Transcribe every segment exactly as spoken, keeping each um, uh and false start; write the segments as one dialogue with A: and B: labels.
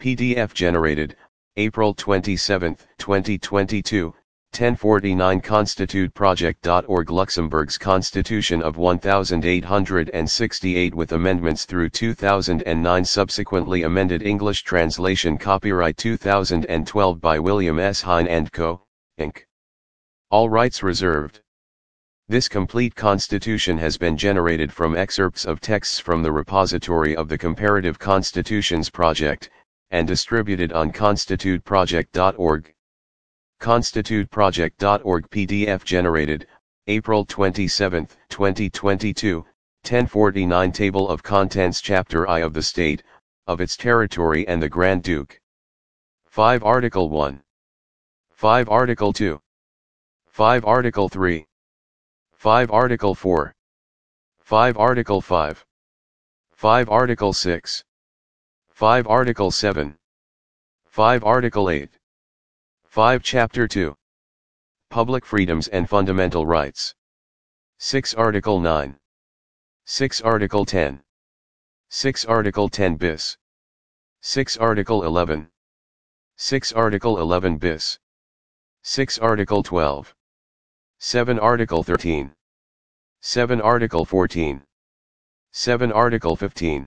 A: P D F generated, April twenty-seventh, twenty twenty-two, ten forty-nine constitute project dot org Luxembourg's Constitution of eighteen sixty-eight with amendments through two thousand nine subsequently amended English translation copyright two thousand twelve by William S. Hine and Co., Incorporated. All rights reserved. This complete constitution has been generated from excerpts of texts from the repository of the Comparative Constitutions Project, and distributed on constitute project dot org. constitute project dot org P D F generated, April twenty-seventh, twenty twenty-two, ten forty-nine Table of Contents Chapter I of the State, of its territory and the Grand Duke. five Article one. five Article two. five Article three. five Article four. five Article five. five Article six. five Article seven. five Article eight. five Chapter two. Public Freedoms and Fundamental Rights. six Article nine. six Article ten. six Article ten bis. six Article eleven. six Article eleven bis. six Article twelve. seven Article thirteen. seven Article fourteen. seven Article fifteen.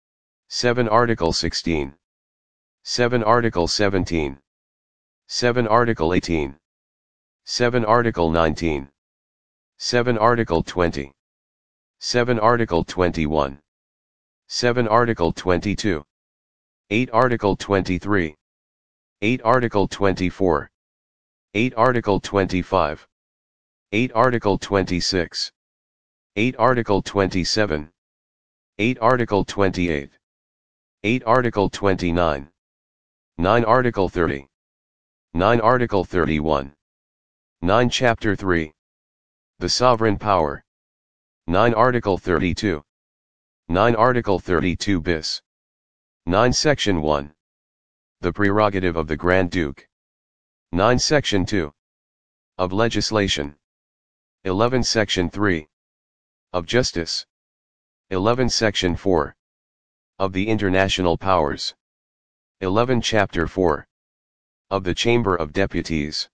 A: seven Article sixteen. seven Article seventeen. seven Article eighteen. seven Article nineteen. seven Article twenty. seven Article twenty-one. seven Article twenty-two. eight Article twenty-three. eight Article twenty-four. eight Article twenty-five. eight Article twenty-six. eight Article twenty-seven. eight Article twenty-eight. eight Article twenty-nine. nine Article thirty. nine Article thirty-one. nine Chapter three. The Sovereign Power. nine Article thirty-two. nine Article thirty-two bis. nine Section one. The Prerogative of the Grand Duke. nine Section two. Of Legislation. eleven Section three. Of Justice. eleven Section four. Of the International Powers. eleven Chapter four. Of the Chamber of Deputies.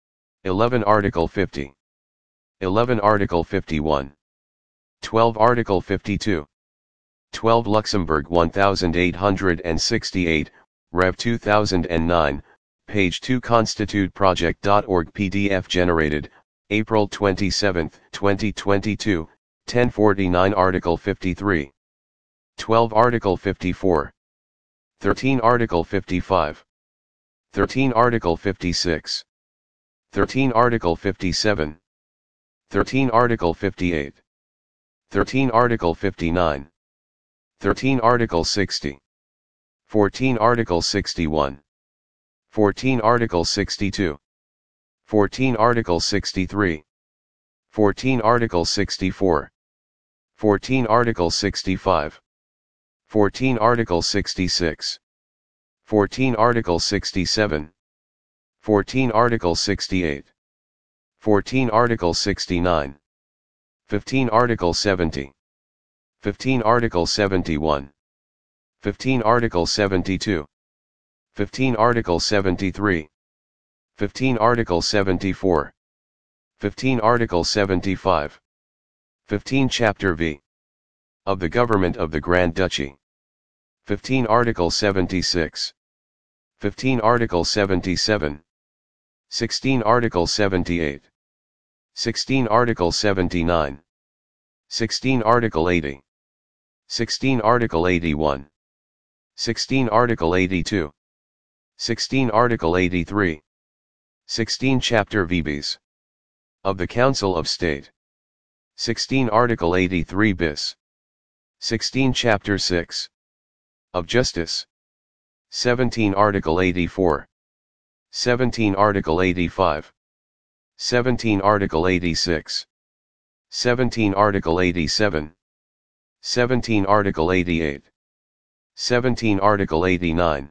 A: eleven Article fifty. eleven Article fifty-one. twelve Article fifty-two. twelve Luxembourg eighteen sixty-eight, Rev two thousand nine, page two constitute project dot org P D F generated, April twenty-seventh, twenty twenty-two, ten forty-nine Article fifty-three. twelve Article fifty-four. thirteen Article fifty-five. thirteen Article fifty-six. thirteen Article fifty-seven. thirteen Article fifty-eight. thirteen Article fifty-nine. thirteen Article sixty. fourteen Article sixty-one. fourteen Article sixty-two. fourteen Article sixty-three. fourteen Article sixty-four. fourteen Article sixty-five. fourteen Article sixty-six. fourteen Article sixty-seven. fourteen Article sixty-eight. fourteen Article sixty-nine. fifteen Article seventy. fifteen Article seventy-one. fifteen Article seventy-two. fifteen Article seventy-three. fifteen Article seventy-four. fifteen Article seventy-five. fifteen Chapter V. Of the Government of the Grand Duchy. fifteen Article seventy-six. fifteen Article seventy-seven. sixteen Article seventy-eight. sixteen Article seventy-nine. sixteen Article eighty. sixteen Article eighty-one. sixteen Article eighty-two. sixteen Article eighty-three. sixteen Chapter V bis. Of the Council of State. sixteen Article eighty-three bis. sixteen Chapter six. Of Justice. seventeen Article eighty-four. seventeen Article eighty-five. seventeen Article eighty-six. seventeen Article eighty-seven. seventeen Article eighty-eight. seventeen Article eighty-nine.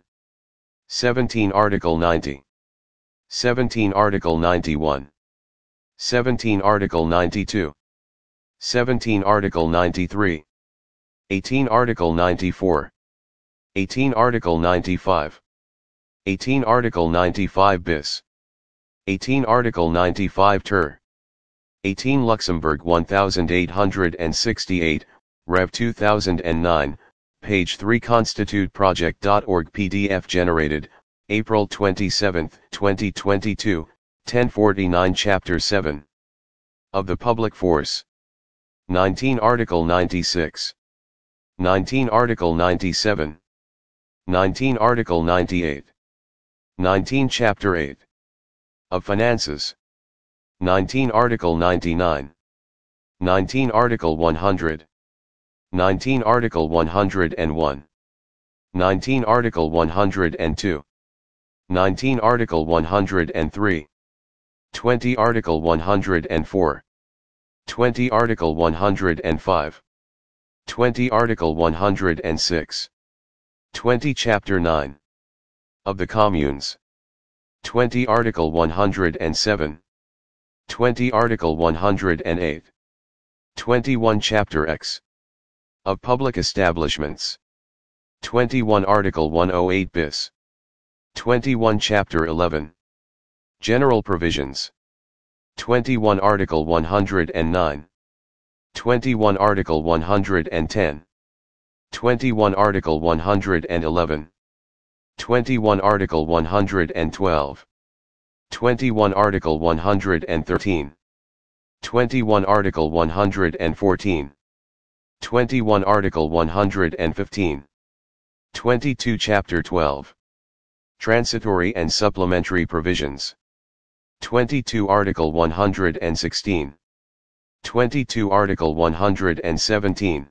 A: seventeen Article ninety. seventeen Article ninety-one. seventeen Article ninety-two. seventeen Article ninety-three. eighteen Article ninety-four. eighteen Article ninety-five. eighteen Article ninety-five bis. eighteen Article ninety-five ter. eighteen Luxembourg eighteen sixty-eight, Rev two thousand nine, page three constitute project dot org P D F generated, April twenty-seventh, twenty twenty-two, ten forty-nine Chapter seven. Of the Public Force. nineteen Article ninety-six. nineteen Article ninety-seven. nineteen Article ninety-eight. nineteen Chapter eight. Of Finances. nineteen Article ninety-nine. nineteen Article one hundred. nineteen Article one hundred one. nineteen Article one hundred two. nineteen Article one hundred three. twenty Article one hundred four. twenty Article one hundred five. twenty Article one hundred six. twenty Chapter nine. Of the Communes. twenty Article one hundred seven. twenty Article one hundred eight. twenty-one Chapter X. Of Public Establishments. twenty-one Article one oh eight bis. twenty-one Chapter eleven. General Provisions. twenty-one Article one hundred nine. twenty-one Article one hundred ten. twenty-one Article one hundred eleven. twenty-one Article one hundred twelve. twenty-one Article one hundred thirteen. twenty-one Article one hundred fourteen. twenty-one Article one hundred fifteen. twenty-two Chapter twelve. Transitory and Supplementary Provisions. twenty-two Article one hundred sixteen. twenty-two Article one hundred seventeen.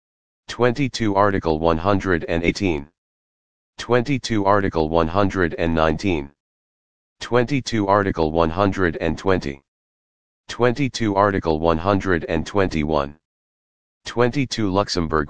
A: twenty-two Article one hundred eighteen. twenty-two Article one hundred nineteen. twenty-two Article one hundred twenty. twenty-two Article one hundred twenty-one. twenty-two Luxembourg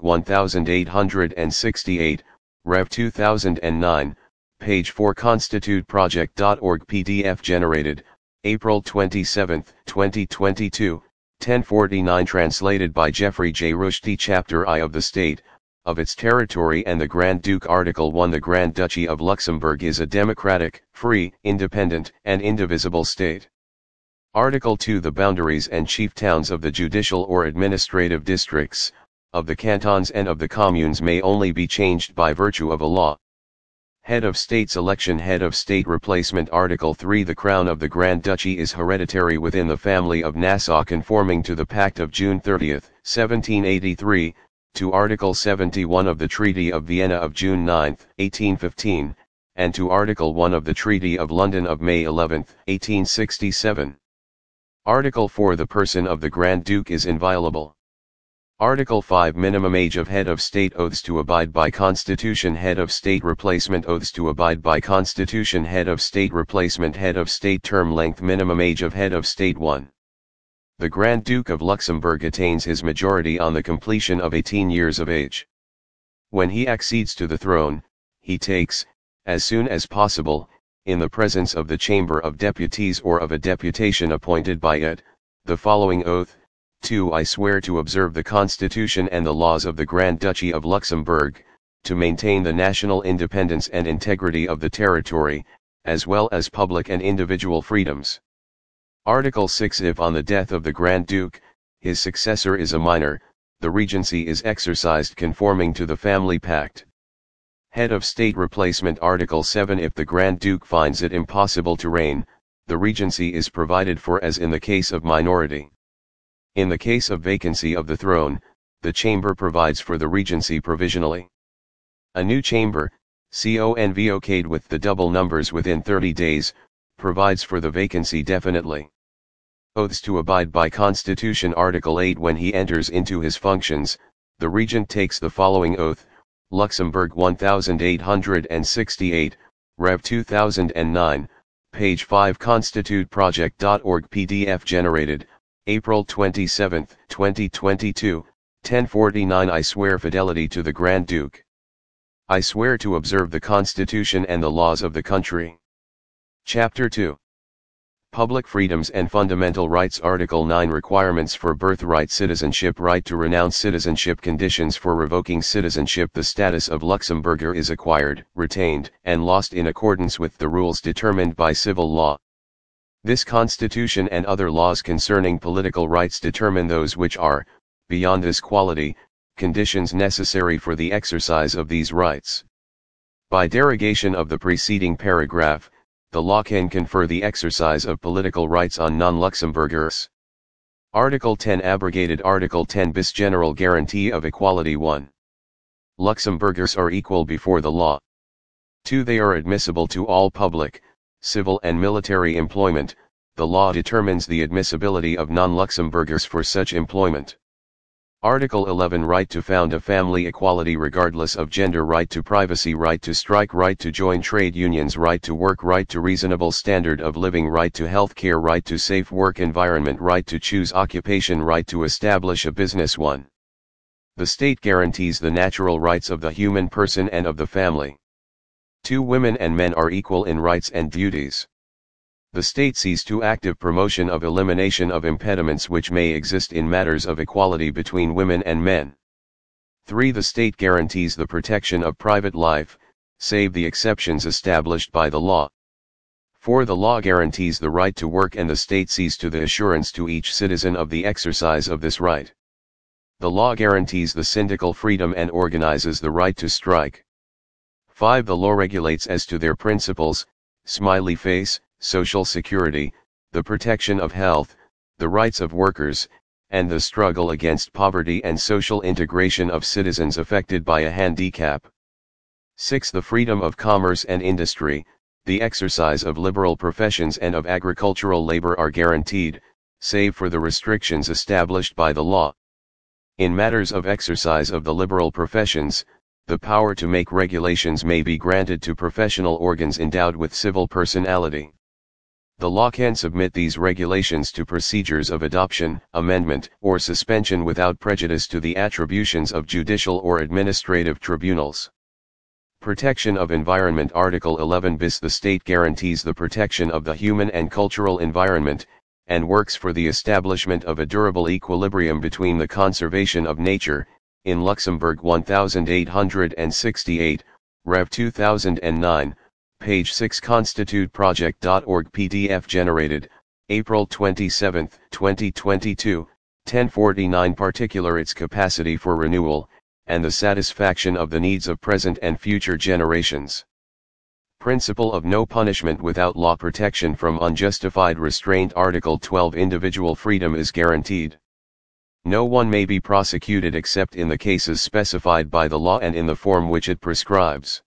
A: eighteen sixty-eight, Rev two thousand nine, page four constitute project dot org P D F generated, April twenty-seventh, twenty twenty-two, ten forty-nine translated by Jeffrey J. Rushdie. Chapter I of the State, of its territory and the Grand Duke. Article one The Grand Duchy of Luxembourg is a democratic, free, independent, and indivisible state. Article two The boundaries and chief towns of the judicial or administrative districts, of the cantons and of the communes may only be changed by virtue of a law. Head of State's election. Head of State replacement. Article three The Crown of the Grand Duchy is hereditary within the family of Nassau conforming to the Pact of June thirtieth, seventeen eighty-three, to Article seventy-one of the Treaty of Vienna of June ninth, eighteen fifteen, and to Article one of the Treaty of London of May eleventh, eighteen sixty-seven. Article four The person of the Grand Duke is inviolable. Article five Minimum age of head of state. Oaths to abide by Constitution. Head of state replacement. Oaths to abide by Constitution. Head of state replacement. Head of state term length. Minimum age of head of state one. The Grand Duke of Luxembourg attains his majority on the completion of eighteen years of age. When he accedes to the throne, he takes, as soon as possible, in the presence of the Chamber of Deputies or of a deputation appointed by it, the following oath: two I swear to observe the Constitution and the laws of the Grand Duchy of Luxembourg, to maintain the national independence and integrity of the territory, as well as public and individual freedoms. Article six If on the death of the Grand Duke, his successor is a minor, the regency is exercised conforming to the family pact. Head of State replacement. Article seven If the Grand Duke finds it impossible to reign, the regency is provided for as in the case of minority. In the case of vacancy of the throne, the Chamber provides for the regency provisionally. A new Chamber, convoced with the double numbers within thirty days, provides for the vacancy definitely. Oaths to abide by Constitution. Article eight When he enters into his functions, the Regent takes the following oath: Luxembourg eighteen sixty-eight, Rev two thousand nine, page five constitute project dot org P D F generated, April twenty-seventh, twenty twenty-two, ten forty-nine I swear fidelity to the Grand Duke. I swear to observe the Constitution and the laws of the country. Chapter two. Public freedoms and fundamental rights. Article nine Requirements for birthright citizenship. Right to renounce citizenship. Conditions for revoking citizenship. The status of Luxembourger is acquired, retained, and lost in accordance with the rules determined by civil law. This Constitution and other laws concerning political rights determine those which are, beyond this quality, conditions necessary for the exercise of these rights. By derogation of the preceding paragraph, the law can confer the exercise of political rights on non-Luxembourgers. Article ten Abrogated. Article ten bis General Guarantee of Equality. one. Luxembourgers are equal before the law. two. They are admissible to all public, civil and military employment. The law determines the admissibility of non-Luxembourgers for such employment. Article eleven Right to found a family. Equality regardless of gender. Right to privacy. Right to strike. Right to join trade unions. Right to work. Right to reasonable standard of living. Right to health care. Right to safe work environment. Right to choose occupation. Right to establish a business. one. The state guarantees the natural rights of the human person and of the family. two. Women and men are equal in rights and duties. The state sees to active promotion of elimination of impediments which may exist in matters of equality between women and men. three. The state guarantees the protection of private life, save the exceptions established by the law. four. The law guarantees the right to work and the state sees to the assurance to each citizen of the exercise of this right. The law guarantees the syndical freedom and organizes the right to strike. five. The law regulates as to their principles, smiley face, social security, the protection of health, the rights of workers, and the struggle against poverty and social integration of citizens affected by a handicap. six. The freedom of commerce and industry, the exercise of liberal professions and of agricultural labor are guaranteed, save for the restrictions established by the law. In matters of exercise of the liberal professions, the power to make regulations may be granted to professional organs endowed with civil personality. The law can submit these regulations to procedures of adoption, amendment, or suspension without prejudice to the attributions of judicial or administrative tribunals. Protection of environment. Article eleven bis The state guarantees the protection of the human and cultural environment, and works for the establishment of a durable equilibrium between the conservation of nature, in Luxembourg eighteen sixty-eight, Rev two thousand nine, page six constitute project dot org P D F generated, April twenty-seventh, twenty twenty-two, ten forty-nine Particular its capacity for renewal, and the satisfaction of the needs of present and future generations. Principle of no punishment without law. Protection from unjustified restraint. Article twelve Individual freedom is guaranteed. No one may be prosecuted except in the cases specified by the law and in the form which it prescribes.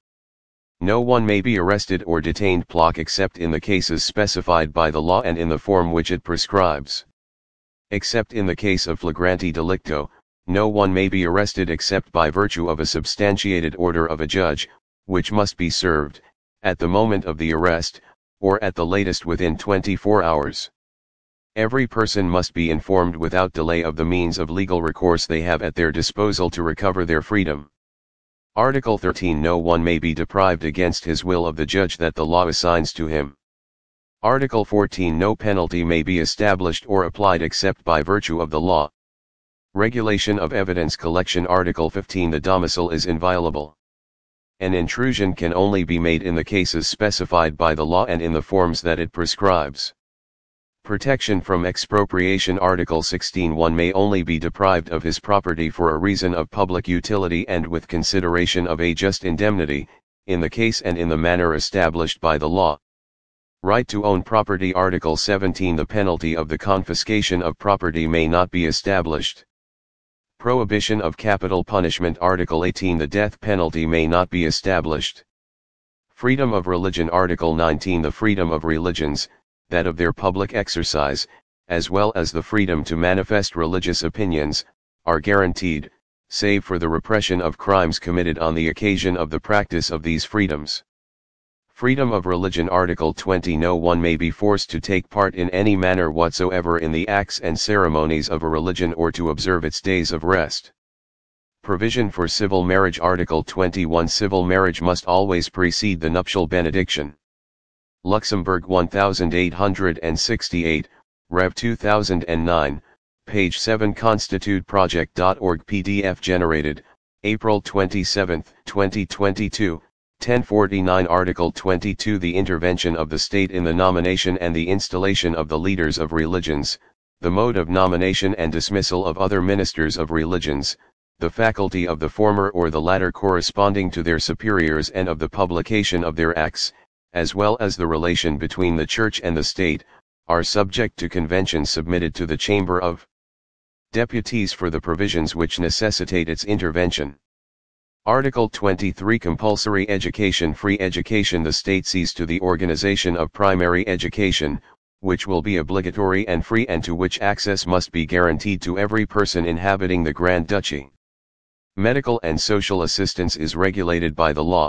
A: No one may be arrested or detained block except in the cases specified by the law and in the form which it prescribes. Except in the case of flagrante delicto, no one may be arrested except by virtue of a substantiated order of a judge, which must be served, at the moment of the arrest, or at the latest within twenty-four hours. Every person must be informed without delay of the means of legal recourse they have at their disposal to recover their freedom. Article thirteen No one may be deprived against his will of the judge that the law assigns to him. Article fourteen No penalty may be established or applied except by virtue of the law. Regulation of evidence collection. Article fifteen The domicile is inviolable. An intrusion can only be made in the cases specified by the law and in the forms that it prescribes. Protection from expropriation. Article sixteen One may only be deprived of his property for a reason of public utility and with consideration of a just indemnity, in the case and in the manner established by the law. Right to own property. Article seventeen The penalty of the confiscation of property may not be established. Prohibition of capital punishment. Article eighteen The death penalty may not be established. Freedom of religion. Article nineteen The freedom of religions, that of their public exercise, as well as the freedom to manifest religious opinions, are guaranteed, save for the repression of crimes committed on the occasion of the practice of these freedoms. Freedom of religion. Article twenty No one may be forced to take part in any manner whatsoever in the acts and ceremonies of a religion or to observe its days of rest. Provision for civil marriage. Article twenty-one Civil marriage must always precede the nuptial benediction. Luxembourg eighteen sixty-eight, Rev two thousand nine, page seven constitute project dot org P D F generated, April twenty-seventh, twenty twenty-two, ten forty-nine Article twenty-two The intervention of the state in the nomination and the installation of the leaders of religions, the mode of nomination and dismissal of other ministers of religions, the faculty of the former or the latter corresponding to their superiors and of the publication of their acts, as well as the relation between the Church and the State, are subject to conventions submitted to the Chamber of Deputies for the provisions which necessitate its intervention. Article twenty-three Compulsory education Free education The state sees to the organization of primary education, which will be obligatory and free and to which access must be guaranteed to every person inhabiting the Grand Duchy. Medical and social assistance is regulated by the law.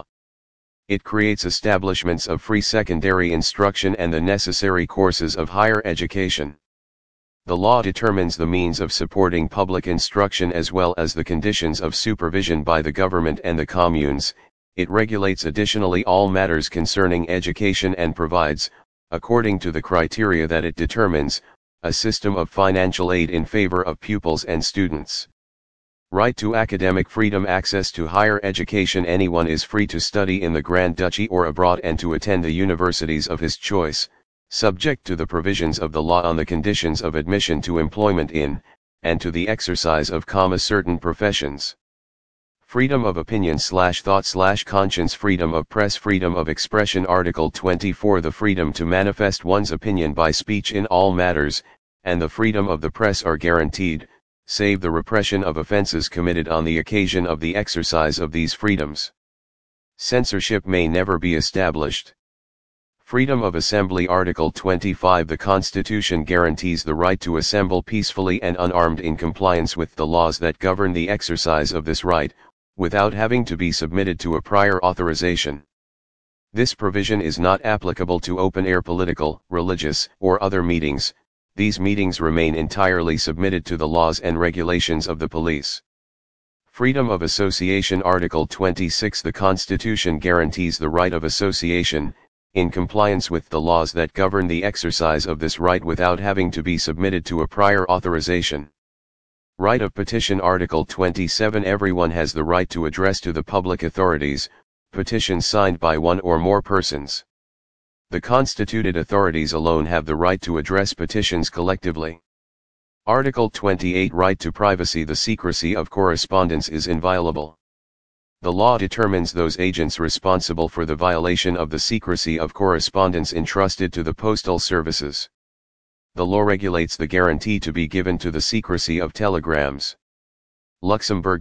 A: It creates establishments of free secondary instruction and the necessary courses of higher education. The law determines the means of supporting public instruction as well as the conditions of supervision by the government and the communes. It regulates additionally all matters concerning education and provides, according to the criteria that it determines, a system of financial aid in favor of pupils and students. Right to academic freedom Access to higher education Anyone is free to study in the Grand Duchy or abroad and to attend the universities of his choice, subject to the provisions of the law on the conditions of admission to employment in, and to the exercise of comma certain professions. Freedom of opinion slash thought slash conscience Freedom of press Freedom of expression Article twenty-four The freedom to manifest one's opinion by speech in all matters, and the freedom of the press are guaranteed, save the repression of offenses committed on the occasion of the exercise of these freedoms. Censorship may never be established. Freedom of assembly Article twenty-five The Constitution guarantees the right to assemble peacefully and unarmed in compliance with the laws that govern the exercise of this right, without having to be submitted to a prior authorization. This provision is not applicable to open-air political, religious, or other meetings. These meetings remain entirely submitted to the laws and regulations of the police. Freedom of association Article twenty-six The Constitution guarantees the right of association, in compliance with the laws that govern the exercise of this right without having to be submitted to a prior authorization. Right of petition Article twenty-seven Everyone has the right to address to the public authorities, petitions signed by one or more persons. The constituted authorities alone have the right to address petitions collectively. Article twenty-eight Right to privacy The secrecy of correspondence is inviolable. The law determines those agents responsible for the violation of the secrecy of correspondence entrusted to the postal services. The law regulates the guarantee to be given to the secrecy of telegrams. Luxembourg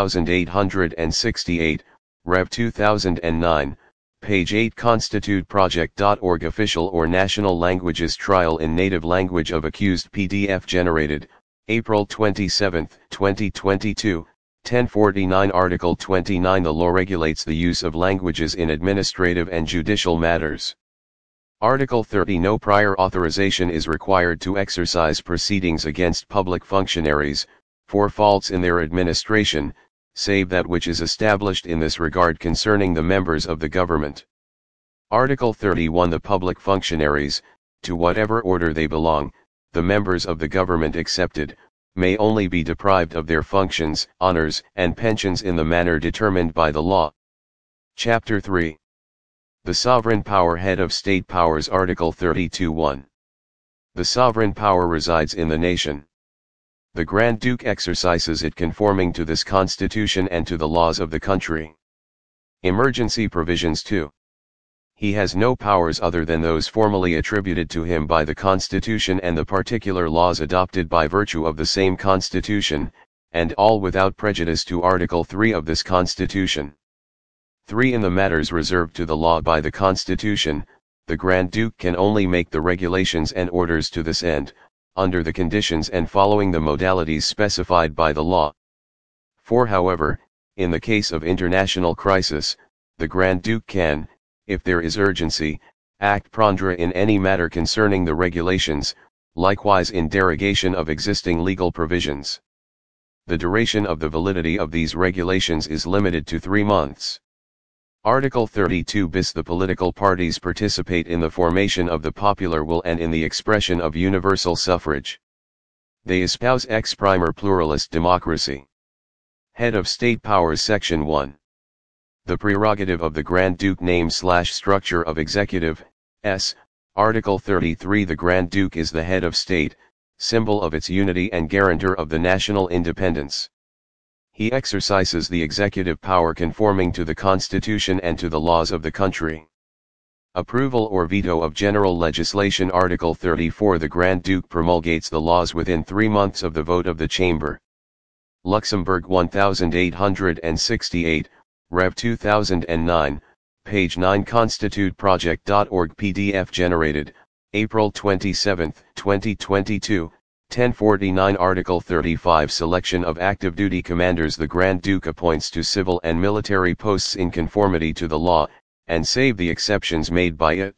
A: eighteen sixty-eight, Rev two thousand nine, page eight constitute project dot org Official or national languages Trial in native language of accused P D F generated, April twenty-seventh, twenty twenty-two, ten forty-nine Article twenty-nine The law regulates the use of languages in administrative and judicial matters. Article thirty No prior authorization is required to exercise proceedings against public functionaries, for faults in their administration, save that which is established in this regard concerning the members of the government. Article thirty-one The public functionaries, to whatever order they belong, the members of the government excepted, may only be deprived of their functions, honors, and pensions in the manner determined by the law. Chapter three. The Sovereign Power Head of State Powers Article thirty-two one. The sovereign power resides in the nation. The Grand Duke exercises it conforming to this Constitution and to the laws of the country. Emergency provisions two. He has no powers other than those formally attributed to him by the Constitution and the particular laws adopted by virtue of the same Constitution, and all without prejudice to Article three of this Constitution. three In the matters reserved to the law by the Constitution, the Grand Duke can only make the regulations and orders to this end, under the conditions and following the modalities specified by the law. four However, in the case of international crisis, the Grand Duke can, if there is urgency, act prondere in any matter concerning the regulations, likewise in derogation of existing legal provisions. The duration of the validity of these regulations is limited to three months. Article thirty-two bis. The political parties participate in the formation of the popular will and in the expression of universal suffrage. They espouse ex primer pluralist democracy. Head of State Powers. Section one. The prerogative of the Grand Duke. Name slash structure of executive. S. Article thirty-three. The Grand Duke is the head of state, symbol of its unity and guarantor of the national independence. He exercises the executive power conforming to the Constitution and to the laws of the country. Approval or veto of general legislation. Article thirty-four. The Grand Duke promulgates the laws within three months of the vote of the Chamber. Luxembourg eighteen sixty-eight, Rev two thousand nine, page nine. Constitute project dot org P D F generated, April twenty-seventh, twenty twenty-two, ten forty-nine. Article thirty-five. Selection of active duty commanders. The Grand Duke appoints to civil and military posts in conformity to the law, and save the exceptions made by it.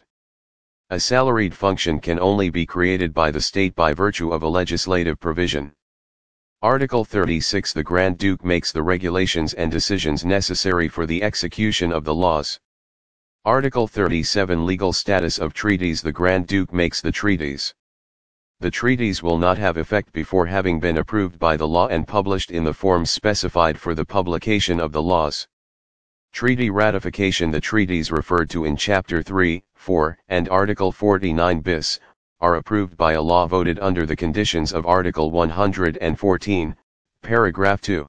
A: A salaried function can only be created by the state by virtue of a legislative provision. Article thirty-six. The Grand Duke makes the regulations and decisions necessary for the execution of the laws. Article thirty-seven. Legal status of treaties. The Grand Duke makes the treaties. The treaties will not have effect before having been approved by the law and published in the forms specified for the publication of the laws. Treaty ratification. The treaties referred to in Chapter three, four, and Article forty-nine bis, are approved by a law voted under the conditions of Article one hundred fourteen, Paragraph two.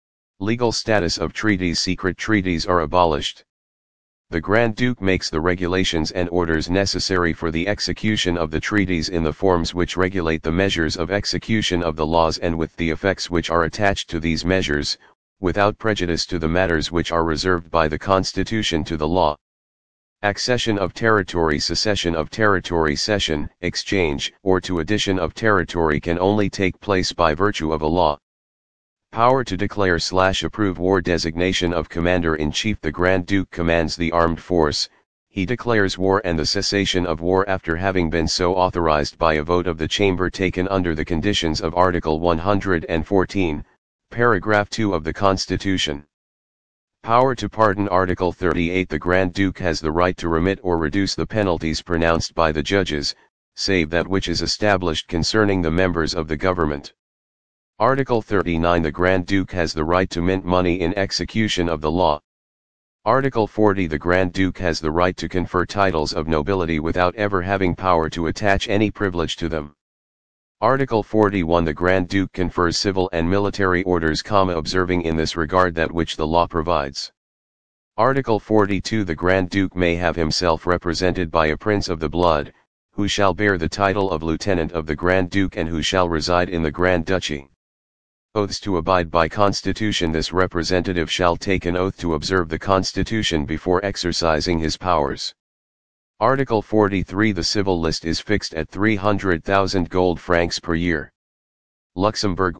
A: Legal status of treaties. Secret treaties are abolished. The Grand Duke makes the regulations and orders necessary for the execution of the treaties in the forms which regulate the measures of execution of the laws and with the effects which are attached to these measures, without prejudice to the matters which are reserved by the Constitution to the law. Accession of territory. Secession of territory. Cession, exchange, or to addition of territory can only take place by virtue of a law. Power to declare slash approve war. Designation of Commander-in-Chief. The Grand Duke commands the armed force. He declares war and the cessation of war after having been so authorized by a vote of the Chamber taken under the conditions of Article one hundred fourteen, Paragraph two of the Constitution. Power to pardon. Article thirty-eight. The Grand Duke has the right to remit or reduce the penalties pronounced by the judges, save that which is established concerning the members of the government. Article thirty-nine. The Grand Duke has the right to mint money in execution of the law. Article forty. The Grand Duke has the right to confer titles of nobility without ever having power to attach any privilege to them. Article forty-one. The Grand Duke confers civil and military orders, observing in this regard that which the law provides. Article forty-two. The Grand Duke may have himself represented by a prince of the blood, who shall bear the title of Lieutenant of the Grand Duke and who shall reside in the Grand Duchy. Oaths to abide by Constitution. This representative shall take an oath to observe the Constitution before exercising his powers. Article forty-three. The civil list is fixed at three hundred thousand gold francs per year. Luxembourg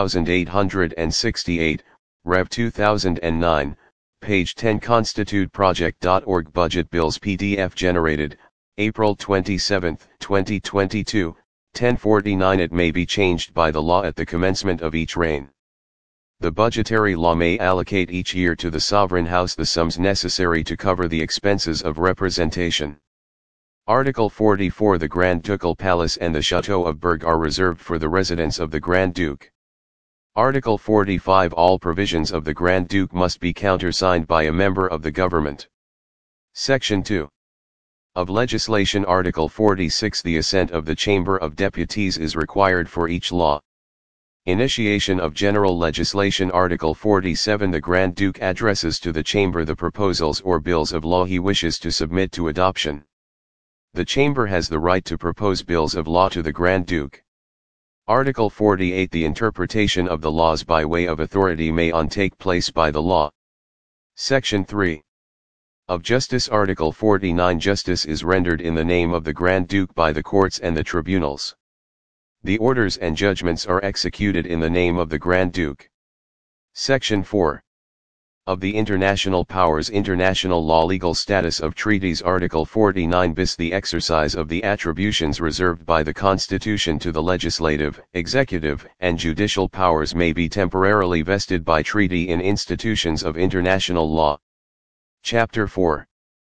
A: eighteen sixty-eight, Rev two thousand nine, page ten. Constitute project dot org Budget bills P D F generated, April twenty-seventh, twenty twenty-two, ten forty-nine. It may be changed by the law at the commencement of each reign. The budgetary law may allocate each year to the Sovereign House the sums necessary to cover the expenses of representation. Article forty-four. The Grand Ducal Palace and the Château of Berg are reserved for the residence of the Grand Duke. Article forty-five. All provisions of the Grand Duke must be countersigned by a member of the government. Section two. Of legislation. Article forty-six. The assent of the Chamber of Deputies is required for each law. Initiation of general legislation. Article forty-seven. The Grand Duke addresses to the Chamber the proposals or bills of law he wishes to submit to adoption. The Chamber has the right to propose bills of law to the Grand Duke. Article forty-eight. The interpretation of the laws by way of authority may on take place by the law. Section three. Of justice. Article forty-nine. Justice is rendered in the name of the Grand Duke by the courts and the tribunals. The orders and judgments are executed in the name of the Grand Duke. Section four. Of the international powers. International law. Legal status of treaties. Article forty-nine bis. The exercise of the attributions reserved by the Constitution to the legislative, executive, and judicial powers may be temporarily vested by treaty in institutions of international law. Chapter four.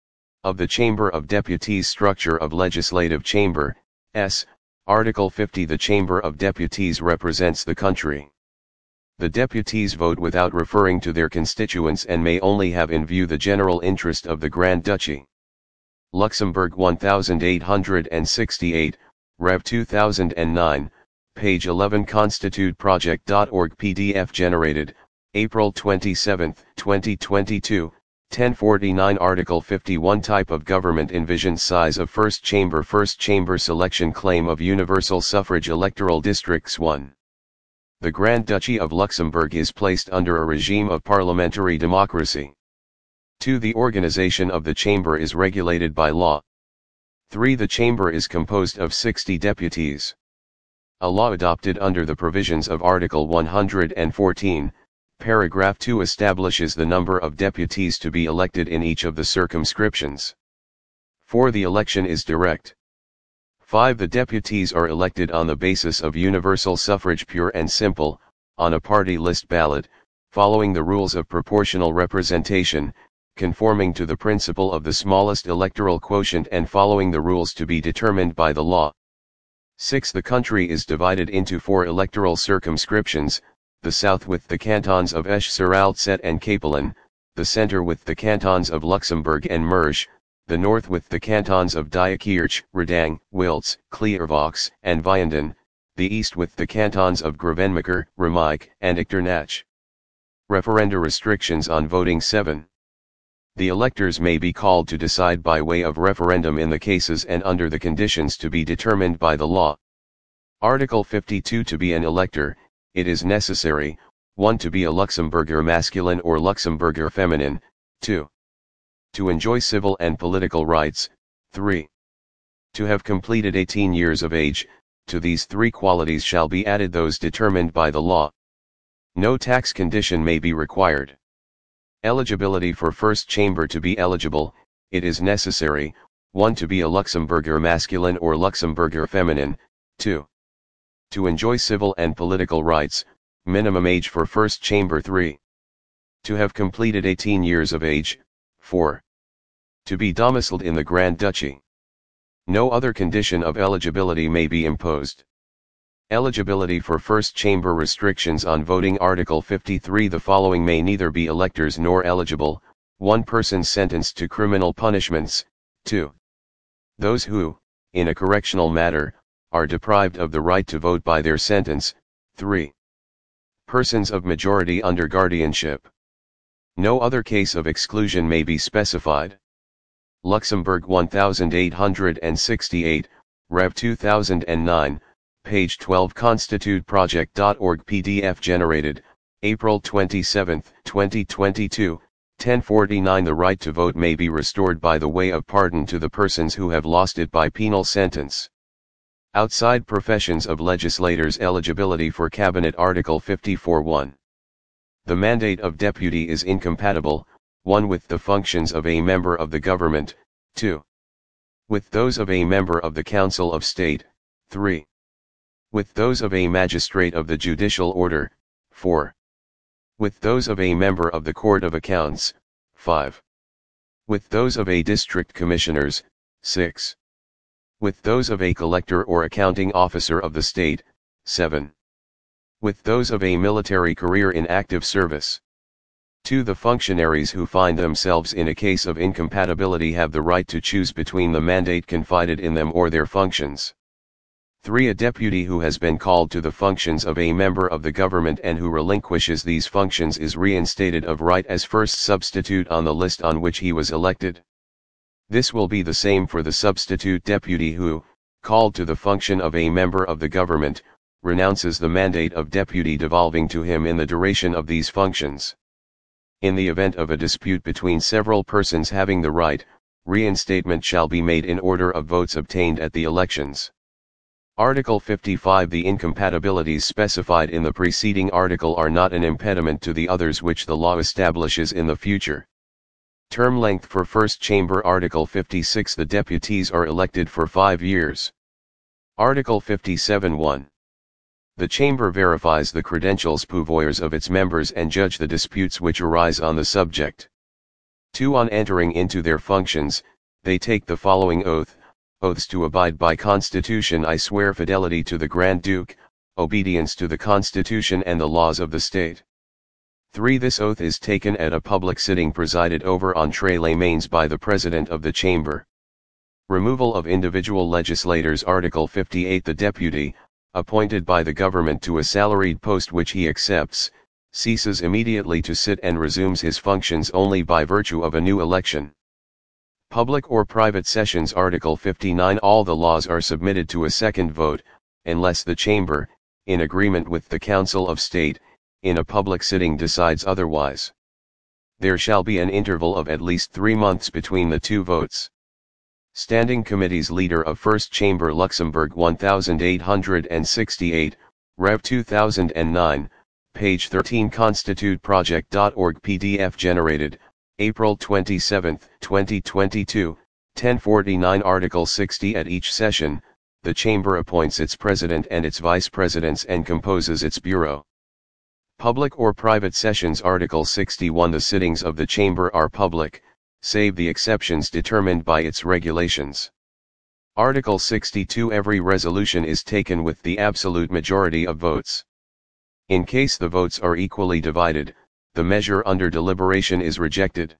A: Of the Chamber of Deputies. Structure of Legislative Chamber, S. Article fifty. The Chamber of Deputies represents the country. The deputies vote without referring to their constituents and may only have in view the general interest of the Grand Duchy. Luxembourg eighteen sixty-eight, Rev two thousand nine, page eleven. Constitute project dot org P D F generated, April twenty-seventh, twenty twenty-two, ten forty-nine. Article fifty-one. Type of government envisions. Size of first chamber. First chamber selection. Claim of universal suffrage. Electoral districts. one. The Grand Duchy of Luxembourg is placed under a regime of parliamentary democracy. two. The organization of the chamber is regulated by law. three. The chamber is composed of sixty deputies. A law adopted under the provisions of Article one hundred fourteen, paragraph two establishes the number of deputies to be elected in each of the circumscriptions. four. The election is direct. five. The deputies are elected on the basis of universal suffrage, pure and simple, on a party list ballot, following the rules of proportional representation, conforming to the principle of the smallest electoral quotient and following the rules to be determined by the law. six. The country is divided into four electoral circumscriptions, the south with the cantons of Esch-sur-Alzette and Capelin, the center with the cantons of Luxembourg and Mersch, the north with the cantons of Diekirch, Redang, Wiltz, Clearvaux, and Vianden, the east with the cantons of Gravenmacher, Remaike, and Echternach. Referenda. Restrictions on voting. seven. The electors may be called to decide by way of referendum in the cases and under the conditions to be determined by the law. Article fifty-two. To be an elector, it is necessary, one. To be a Luxembourger masculine or Luxembourger feminine, two. To enjoy civil and political rights, three. To have completed eighteen years of age. To these three qualities shall be added those determined by the law. No tax condition may be required. Eligibility for first chamber. To be eligible, it is necessary, one. To be a Luxembourger masculine or Luxembourger feminine, two. To enjoy civil and political rights, minimum age for first chamber. three. To have completed eighteen years of age, four. To be domiciled in the Grand Duchy. No other condition of eligibility may be imposed. Eligibility for first chamber. Restrictions on voting. Article fifty-three. The following may neither be electors nor eligible: one. Persons sentenced to criminal punishments, two. Those who, in a correctional matter, are deprived of the right to vote by their sentence, three. Persons of majority under guardianship. No other case of exclusion may be specified. Luxembourg eighteen sixty-eight, Rev two thousand nine, page twelve. Constitute project dot org P D F generated, April twenty-seventh, twenty twenty-two, ten forty-nine. The right to vote may be restored by the way of pardon to the persons who have lost it by penal sentence. Outside professions of legislators. Eligibility for cabinet. Article fifty-four. one. The mandate of deputy is incompatible, one. With the functions of a member of the government, two. With those of a member of the Council of State, three. With those of a magistrate of the judicial order, four. With those of a member of the Court of Accounts, five. With those of a district commissioners, six. With those of a collector or accounting officer of the state, seven. With those of a military career in active service. two. The functionaries who find themselves in a case of incompatibility have the right to choose between the mandate confided in them or their functions. three. A deputy who has been called to the functions of a member of the government and who relinquishes these functions is reinstated of right as first substitute on the list on which he was elected. This will be the same for the substitute deputy who, called to the function of a member of the government, renounces the mandate of deputy devolving to him in the duration of these functions. In the event of a dispute between several persons having the right, reinstatement shall be made in order of votes obtained at the elections. Article fifty-five. The incompatibilities specified in the preceding article are not an impediment to the others which the law establishes in the future. Term length for first chamber. Article fifty-six. The deputies are elected for five years. Article fifty-seven. one. The chamber verifies the credentials pouvoirs of its members and judge the disputes which arise on the subject. two On entering into their functions, they take the following oath: oaths to abide by Constitution. I swear fidelity to the Grand Duke, obedience to the Constitution and the laws of the state. three This oath is taken at a public sitting presided over entre les mains by the President of the Chamber. Removal of individual legislators. Article fifty-eight The deputy, appointed by the government to a salaried post which he accepts, ceases immediately to sit and resumes his functions only by virtue of a new election. Public or private sessions. Article fifty-nine All the laws are submitted to a second vote, unless the Chamber, in agreement with the Council of State, in a public sitting decides otherwise. There shall be an interval of at least three months between the two votes. Standing Committees. Leader of First Chamber Luxembourg eighteen sixty-eight, Rev two thousand nine, page thirteen constitute project dot org P D F generated, April twenty-seventh, twenty twenty-two, ten forty-nine Article sixty At each session, the Chamber appoints its President and its Vice Presidents and composes its Bureau. Public or private sessions. Article sixty-one The sittings of the Chamber are public, save the exceptions determined by its regulations. Article sixty-two Every resolution is taken with the absolute majority of votes. In case the votes are equally divided, the measure under deliberation is rejected.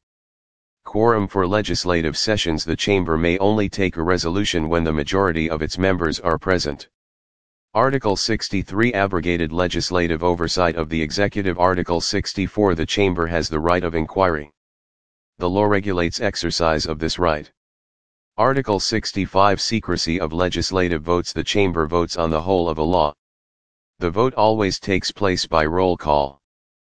A: Quorum for legislative sessions. The Chamber may only take a resolution when the majority of its members are present. Article sixty-three Abrogated legislative oversight of the executive. Article sixty-four The Chamber has the right of inquiry. The law regulates exercise of this right. Article sixty-five Secrecy of legislative votes. The Chamber votes on the whole of a law. The vote always takes place by roll call.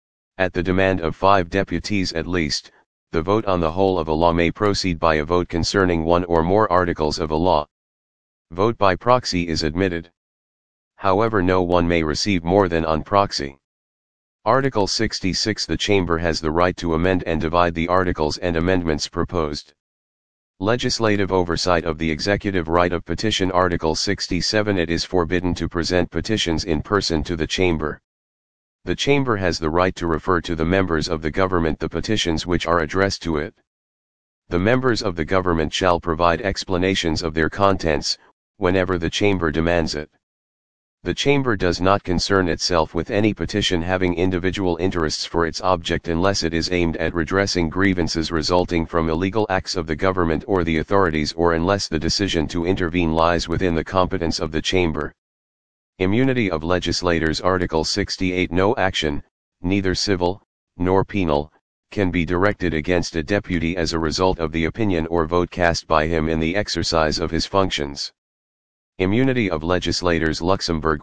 A: At the demand of five deputies at least, the vote on the whole of a law may proceed by a vote concerning one or more articles of a law. Vote by proxy is admitted. However, no one may receive more than on proxy. Article sixty-six The Chamber has the right to amend and divide the articles and amendments proposed. Legislative oversight of the executive. Right of petition. Article sixty-seven It is forbidden to present petitions in person to the Chamber. The Chamber has the right to refer to the members of the government the petitions which are addressed to it. The members of the government shall provide explanations of their contents, whenever the Chamber demands it. The Chamber does not concern itself with any petition having individual interests for its object unless it is aimed at redressing grievances resulting from illegal acts of the government or the authorities, or unless the decision to intervene lies within the competence of the Chamber. Immunity of legislators. Article sixty-eight No action, neither civil, nor penal, can be directed against a deputy as a result of the opinion or vote cast by him in the exercise of his functions. Immunity of legislators. Luxembourg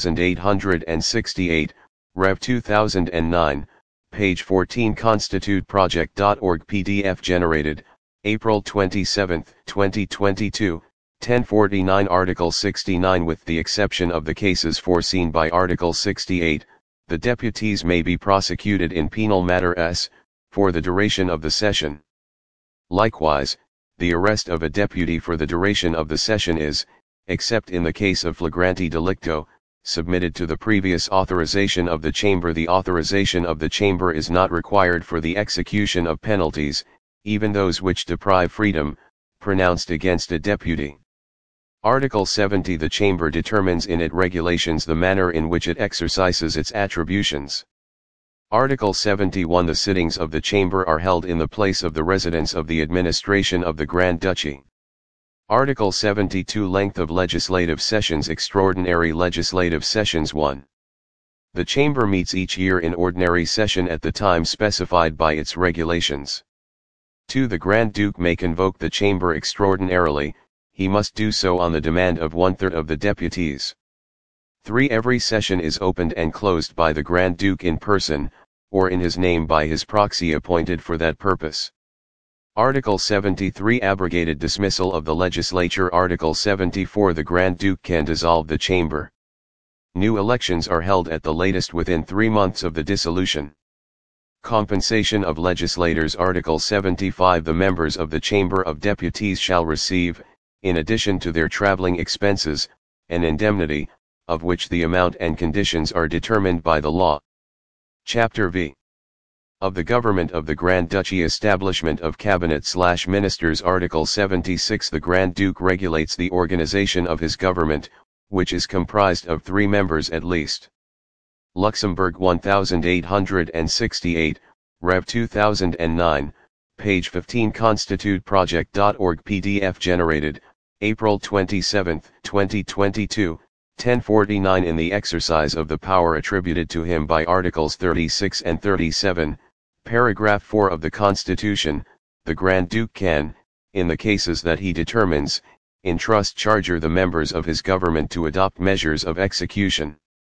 A: eighteen sixty-eight, Rev two thousand nine, page fourteen constitute project dot org P D F generated, April twenty-seventh, twenty twenty-two, ten forty-nine Article sixty-nine With the exception of the cases foreseen by Article sixty-eight, the deputies may be prosecuted in penal matters, for the duration of the session. Likewise, the arrest of a deputy for the duration of the session is, except in the case of flagranti delicto, submitted to the previous authorization of the Chamber. The authorization of the Chamber is not required for the execution of penalties, even those which deprive freedom, pronounced against a deputy. Article seventy The Chamber determines in its regulations the manner in which it exercises its attributions. Article seventy-one The sittings of the Chamber are held in the place of the residence of the administration of the Grand Duchy. Article seventy-two Length of legislative sessions. Extraordinary legislative sessions. one. The Chamber meets each year in ordinary session at the time specified by its regulations. two. The Grand Duke may convoke the Chamber extraordinarily. He must do so on the demand of one-third of the deputies. three. Every session is opened and closed by the Grand Duke in person, or in his name by his proxy appointed for that purpose. Article seventy-three Abrogated dismissal of the legislature. Article seventy-four The Grand Duke can dissolve the Chamber. New elections are held at the latest within three months of the dissolution. Compensation of legislators. Article seventy-five The members of the Chamber of Deputies shall receive, in addition to their traveling expenses, an indemnity, of which the amount and conditions are determined by the law. Chapter V. Of the Government of the Grand Duchy Establishment of Cabinet slash Ministers Article seventy-six The Grand Duke regulates the organization of his government, which is comprised of three members at least. Luxembourg eighteen sixty-eight, Rev two thousand nine, page fifteen Constitute Project dot org P D F generated, April twenty-seventh, twenty twenty-two, ten forty-nine In the exercise of the power attributed to him by Articles thirty-six and thirty-seven, Paragraph four of the Constitution, the Grand Duke can, in the cases that he determines, entrust charger the members of his government to adopt measures of execution.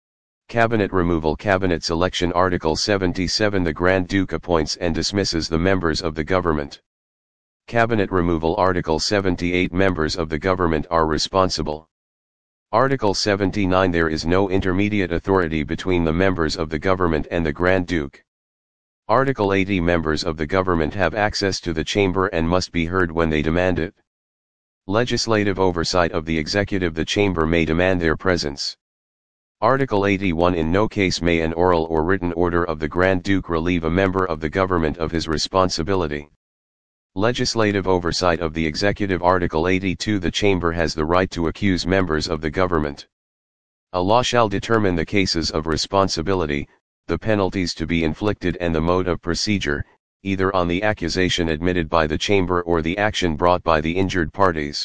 A: Cabinet removal Cabinet selection Article seventy-seven The Grand Duke appoints and dismisses the members of the government. Cabinet removal Article seventy-eight Members of the government are responsible. Article seventy-nine There is no intermediate authority between the members of the government and the Grand Duke. Article eighty Members of the government have access to the chamber and must be heard when they demand it. Legislative oversight of the executive The chamber may demand their presence. Article eighty-one In no case may an oral or written order of the Grand Duke relieve a member of the government of his responsibility. Legislative oversight of the executive Article eighty-two The chamber has the right to accuse members of the government. A law shall determine the cases of responsibility, the penalties to be inflicted and the mode of procedure, either on the accusation admitted by the chamber or the action brought by the injured parties.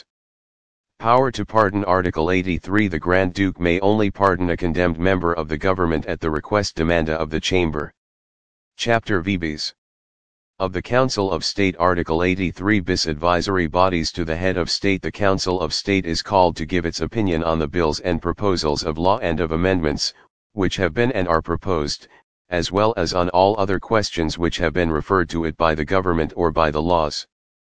A: Power to pardon Article eighty-three The Grand Duke may only pardon a condemned member of the government at the request demanda of the chamber. Chapter V bis. Of the Council of State Article eighty-three bis Advisory bodies to the head of state The Council of State is called to give its opinion on the bills and proposals of law and of amendments, which have been and are proposed, as well as on all other questions which have been referred to it by the government or by the laws.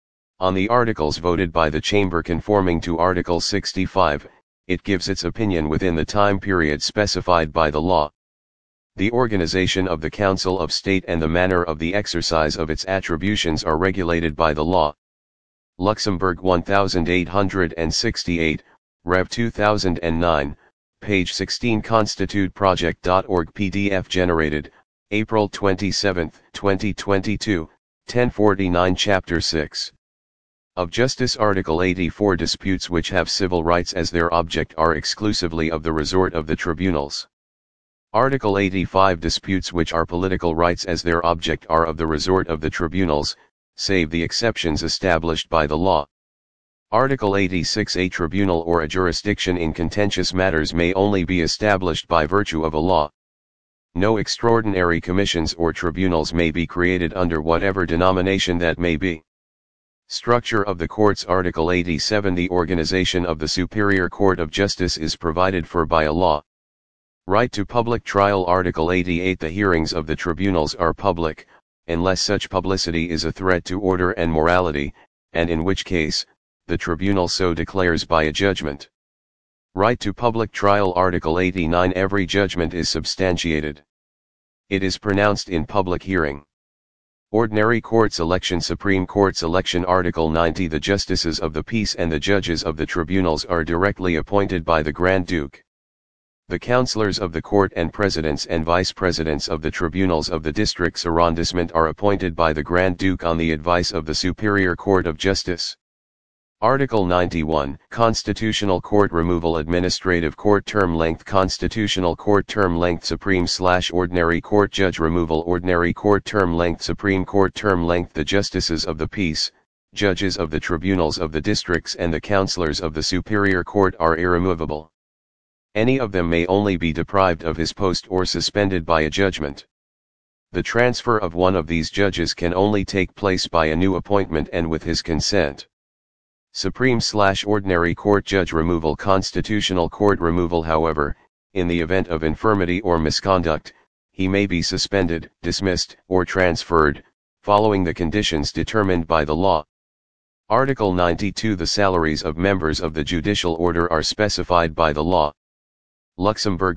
A: On the articles voted by the chamber conforming to Article sixty-five, it gives its opinion within the time period specified by the law. The organization of the Council of State and the manner of the exercise of its attributions are regulated by the law. Luxembourg eighteen sixty-eight, Rev two thousand nine, page sixteen Constitute Project dot org P D F generated, April twenty-seventh, twenty twenty-two, ten forty-nine Chapter six. Of Justice Article eighty-four Disputes which have civil rights as their object are exclusively of the resort of the tribunals. Article eighty-five Disputes which are political rights as their object are of the resort of the tribunals, save the exceptions established by the law. Article eighty-six A tribunal or a jurisdiction in contentious matters may only be established by virtue of a law. No extraordinary commissions or tribunals may be created under whatever denomination that may be. Structure of the courts Article eighty-seven The organization of the Superior Court of Justice is provided for by a law. Right to public trial Article eighty-eight The hearings of the tribunals are public, unless such publicity is a threat to order and morality, and in which case, the tribunal so declares by a judgment. Right to public trial Article eighty-nine Every judgment is substantiated. It is pronounced in public hearing. Ordinary Courts Election Supreme Court's election Article ninety The justices of the peace and the judges of the tribunals are directly appointed by the Grand Duke. The councillors of the court and presidents and vice-presidents of the tribunals of the districts arrondissement are appointed by the Grand Duke on the advice of the Superior Court of Justice. Article ninety-one Constitutional Court Removal Administrative Court Term Length Constitutional Court Term Length Supreme slash Ordinary Court Judge Removal Ordinary Court Term Length Supreme Court Term Length The justices of the peace, judges of the tribunals of the districts and the councillors of the Superior Court are irremovable. Any of them may only be deprived of his post or suspended by a judgment. The transfer of one of these judges can only take place by a new appointment and with his consent. Supreme slash Ordinary Court Judge Removal Constitutional Court Removal However, in the event of infirmity or misconduct, he may be suspended, dismissed, or transferred, following the conditions determined by the law. Article ninety-two The salaries of members of the judicial order are specified by the law. Luxembourg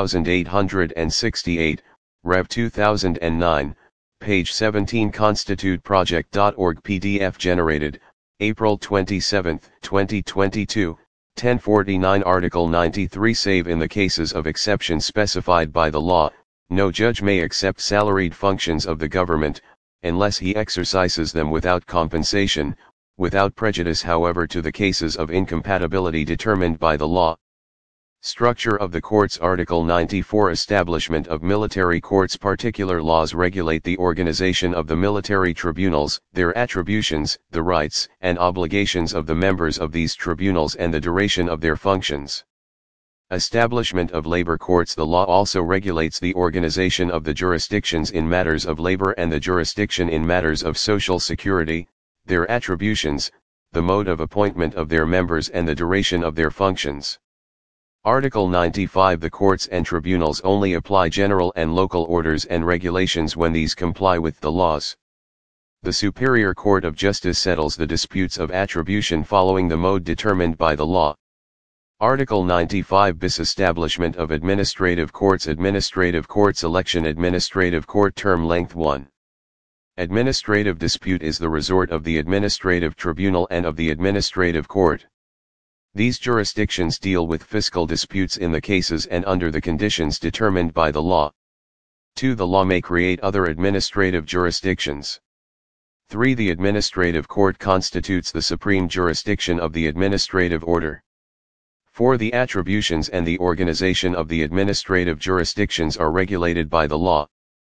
A: eighteen sixty-eight, Rev two thousand nine, page seventeen Constitute Project dot org P D F generated, April twenty-seventh, twenty twenty-two, ten forty-nine Article ninety-three Save in the cases of exception specified by the law, No judge may accept salaried functions of the government, unless he exercises them without compensation, without prejudice however to the cases of incompatibility determined by the law. Structure of the courts. Article ninety-four Establishment of military courts. Particular laws regulate the organization of the military tribunals, their attributions, the rights and obligations of the members of these tribunals and the duration of their functions. Establishment of labor courts. The law also regulates the organization of the jurisdictions in matters of labor and the jurisdiction in matters of social security, their attributions, the mode of appointment of their members and the duration of their functions. Article ninety-five The courts and tribunals only apply general and local orders and regulations when these comply with the laws. The Superior Court of Justice settles the disputes of attribution following the mode determined by the law. Article ninety-five bis Establishment of administrative courts. Administrative courts. Election. Administrative court. Term length one. Administrative dispute is the resort of the administrative tribunal and of the administrative court. These jurisdictions deal with fiscal disputes in the cases and under the conditions determined by the law. two The law may create other administrative jurisdictions. three The administrative court constitutes the supreme jurisdiction of the administrative order. four The attributions and the organization of the administrative jurisdictions are regulated by the law.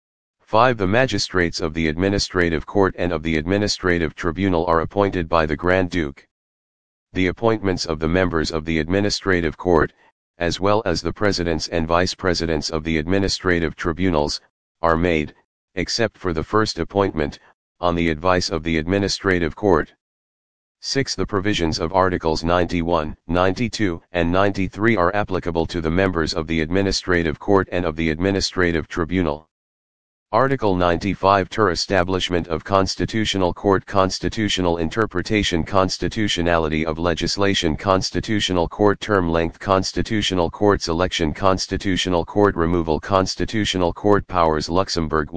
A: five The magistrates of the administrative court and of the administrative tribunal are appointed by the Grand Duke. The appointments of the members of the administrative court, as well as the presidents and vice presidents of the administrative tribunals, are made, except for the first appointment, on the advice of the administrative court. six The provisions of Articles ninety-one, ninety-two, and ninety-three are applicable to the members of the administrative court and of the administrative tribunal. Article ninety-five Ter Establishment of Constitutional Court. Constitutional interpretation. Constitutionality of legislation. Constitutional Court. Term length. Constitutional Court's election. Constitutional Court removal. Constitutional Court powers. Luxembourg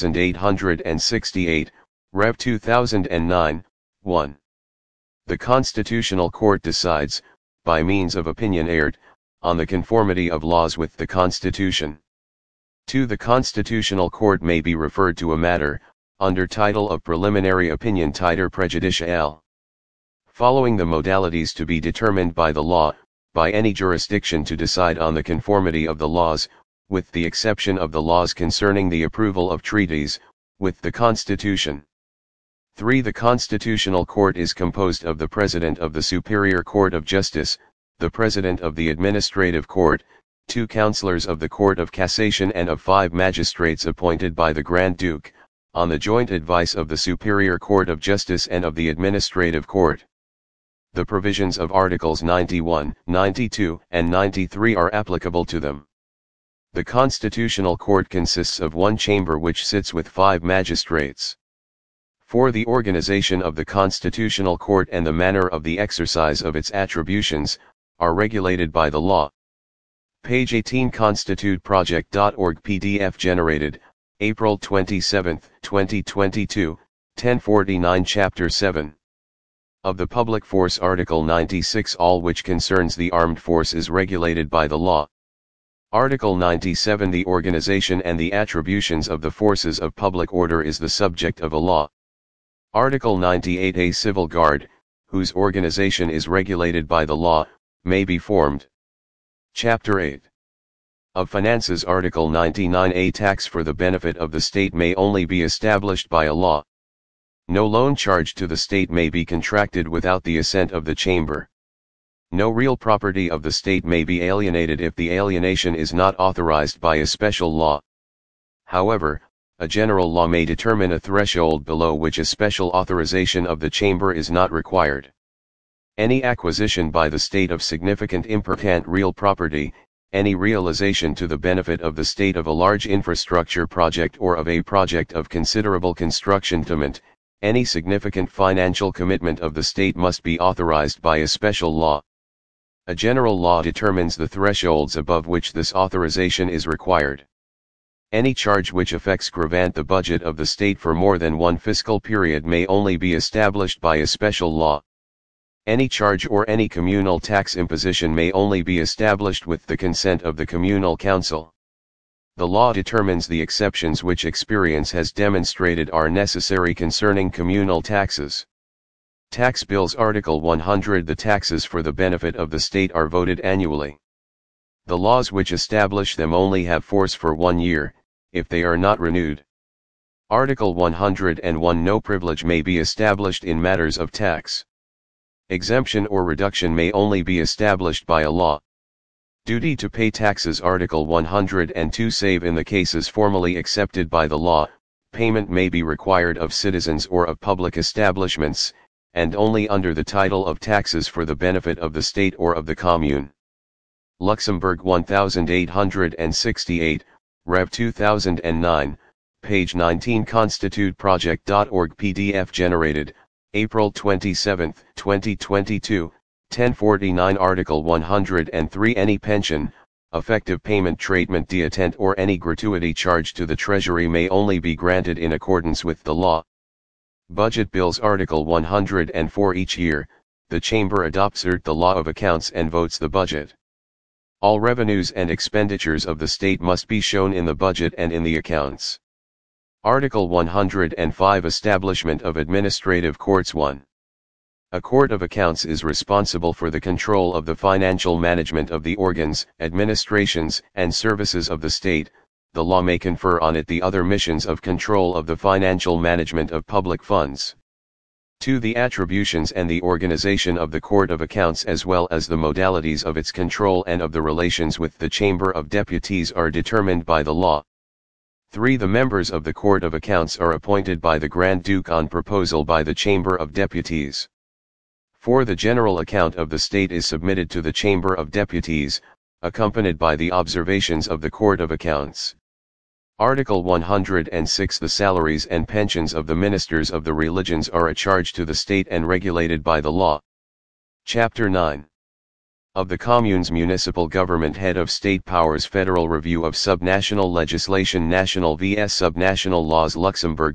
A: eighteen sixty-eight, Rev two thousand nine, one. The Constitutional Court decides, by means of opinion aired, on the conformity of laws with the Constitution. two The Constitutional Court may be referred to a matter, under title of preliminary opinion titre prejudicial. Following the modalities to be determined by the law, by any jurisdiction to decide on the conformity of the laws, with the exception of the laws concerning the approval of treaties, with the Constitution. three The Constitutional Court is composed of the President of the Superior Court of Justice, the President of the Administrative Court, two councillors of the Court of Cassation and of five magistrates appointed by the Grand Duke, on the joint advice of the Superior Court of Justice and of the Administrative Court. The provisions of Articles ninety-one, ninety-two, and ninety-three are applicable to them. The Constitutional Court consists of one chamber which sits with five magistrates. four The organization of the Constitutional Court and the manner of the exercise of its attributions, are regulated by the law. Page eighteen Constitute Project dot org P D F generated, April twenty-seventh, twenty twenty-two, ten forty-nine Chapter seven. Of the Public Force. Article ninety-six All which concerns the armed force is regulated by the law. Article ninety-seven The organization and the attributions of the forces of public order is the subject of a law. Article ninety-eight A Civil Guard, whose organization is regulated by the law, may be formed. Chapter eight. Of Finances. Article ninety-nine A Tax for the benefit of the state may only be established by a law. No loan charged to the state may be contracted without the assent of the Chamber. No real property of the state may be alienated if the alienation is not authorized by a special law. However, a general law may determine a threshold below which a special authorization of the Chamber is not required. Any acquisition by the state of significant important real property, any realization to the benefit of the state of a large infrastructure project or of a project of considerable construction, any significant financial commitment of the state must be authorized by a special law. A general law determines the thresholds above which this authorization is required. Any charge which affects grant the budget of the state for more than one fiscal period may only be established by a special law. Any charge or any communal tax imposition may only be established with the consent of the communal council. The law determines the exceptions which experience has demonstrated are necessary concerning communal taxes. Tax Bills Article one hundred. The taxes for the benefit of the state are voted annually. The laws which establish them only have force for one year, if they are not renewed. Article one hundred one. No privilege may be established in matters of tax. Exemption or reduction may only be established by a law. Duty to pay taxes. Article one hundred two. Save in the cases formally accepted by the law, payment may be required of citizens or of public establishments, and only under the title of taxes for the benefit of the state or of the commune. Luxembourg eighteen sixty-eight, Rev two thousand nine, page nineteen. Constitute Project dot org P D F generated, April twenty-seventh, twenty twenty-two, ten forty-nine. Article one hundred three. Any pension, effective payment, traitement, dietent or any gratuity charged to the Treasury may only be granted in accordance with the law. Budget Bills Article one hundred four. Each year, the Chamber adopts the law of accounts and votes the budget. All revenues and expenditures of the state must be shown in the budget and in the accounts. Article one hundred five. Establishment of Administrative Courts. one. A Court of Accounts is responsible for the control of the financial management of the organs, administrations, and services of the state. The law may confer on it the other missions of control of the financial management of public funds. two. The attributions and the organization of the Court of Accounts as well as the modalities of its control and of the relations with the Chamber of Deputies are determined by the law. three. The members of the Court of Accounts are appointed by the Grand Duke on proposal by the Chamber of Deputies. four. The general account of the state is submitted to the Chamber of Deputies, accompanied by the observations of the Court of Accounts. Article one hundred six. The salaries and pensions of the ministers of the religions are a charge to the state and regulated by the law. Chapter nine. Of the Communes. Municipal Government. Head of State Powers. Federal Review of Subnational Legislation. National vs Subnational Laws. Luxembourg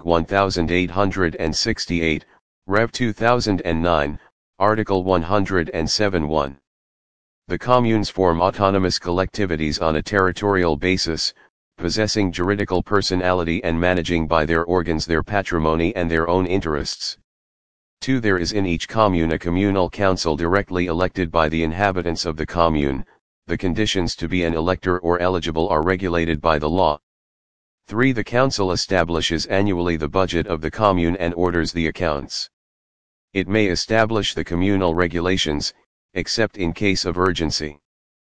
A: eighteen sixty-eight, Rev two thousand nine, Article one hundred seven one. The communes form autonomous collectivities on a territorial basis, possessing juridical personality and managing by their organs their patrimony and their own interests. two. There is in each commune a communal council directly elected by the inhabitants of the commune. The conditions to be an elector or eligible are regulated by the law. three. The council establishes annually the budget of the commune and orders the accounts. It may establish the communal regulations, except in case of urgency.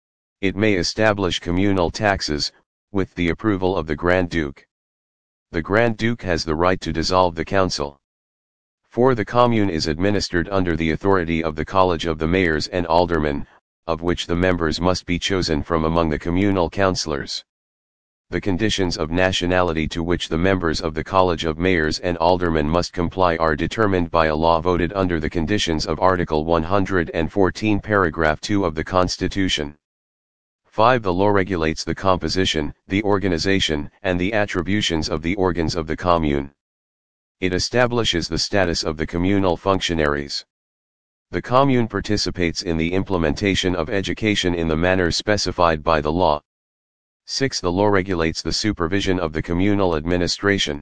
A: It may establish communal taxes, with the approval of the Grand Duke. The Grand Duke has the right to dissolve the council. four. The commune is administered under the authority of the College of the Mayors and Aldermen, of which the members must be chosen from among the communal councillors. The conditions of nationality to which the members of the College of Mayors and Aldermen must comply are determined by a law voted under the conditions of Article one hundred fourteen paragraph two of the Constitution. five. The law regulates the composition, the organization, and the attributions of the organs of the commune. It establishes the status of the communal functionaries. The commune participates in the implementation of education in the manner specified by the law. six. The law regulates the supervision of the communal administration.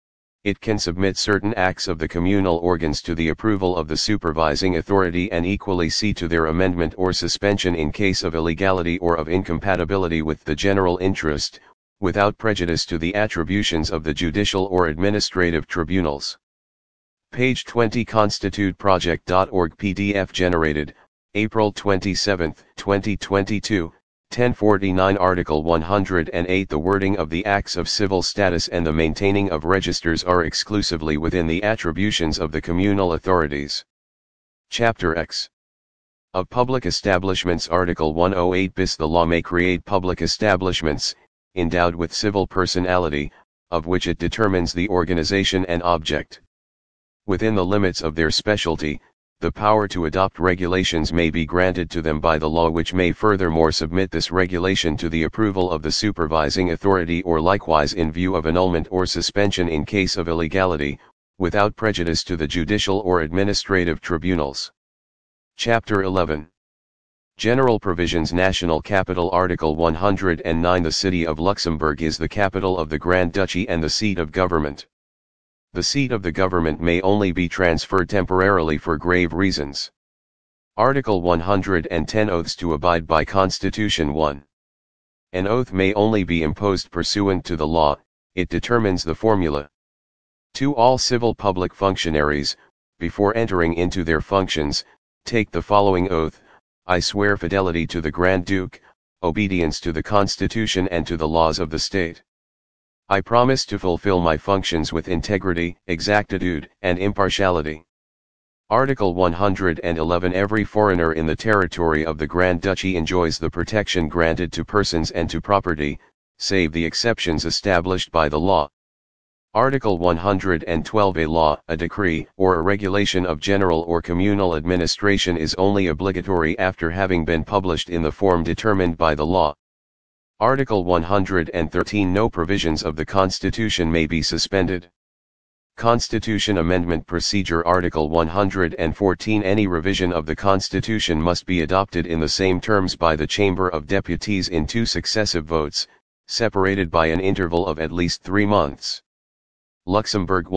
A: It can submit certain acts of the communal organs to the approval of the supervising authority and equally see to their amendment or suspension in case of illegality or of incompatibility with the general interest, without prejudice to the attributions of the judicial or administrative tribunals. Page twenty. Constitute Project dot org P D F generated, April twenty-seventh, twenty twenty-two, ten forty-nine. Article one hundred eight. The wording of the acts of civil status and the maintaining of registers are exclusively within the attributions of the communal authorities. Chapter X. Of public establishments. Article one oh eight bis. The law may create public establishments, endowed with civil personality, of which it determines the organization and object. Within the limits of their specialty, the power to adopt regulations may be granted to them by the law, which may furthermore submit this regulation to the approval of the supervising authority or likewise in view of annulment or suspension in case of illegality, without prejudice to the judicial or administrative tribunals. Chapter eleven. General Provisions. National Capital. Article one hundred nine. The city of Luxembourg is the capital of the Grand Duchy and the seat of government. The seat of the government may only be transferred temporarily for grave reasons. Article one hundred ten. Oaths to abide by Constitution. one. An oath may only be imposed pursuant to the law. It determines the formula. two. All civil public functionaries, before entering into their functions, take the following oath: I swear fidelity to the Grand Duke, obedience to the Constitution and to the laws of the state. I promise to fulfill my functions with integrity, exactitude, and impartiality. Article one hundred eleven. Every foreigner in the territory of the Grand Duchy enjoys the protection granted to persons and to property, save the exceptions established by the law. Article one hundred twelve. A law, a decree, or a regulation of general or communal administration is only obligatory after having been published in the form determined by the law. Article one hundred thirteen. No provisions of the Constitution may be suspended. Constitution Amendment Procedure. Article one hundred fourteen. Any revision of the Constitution must be adopted in the same terms by the Chamber of Deputies in two successive votes, separated by an interval of at least three months. Luxembourg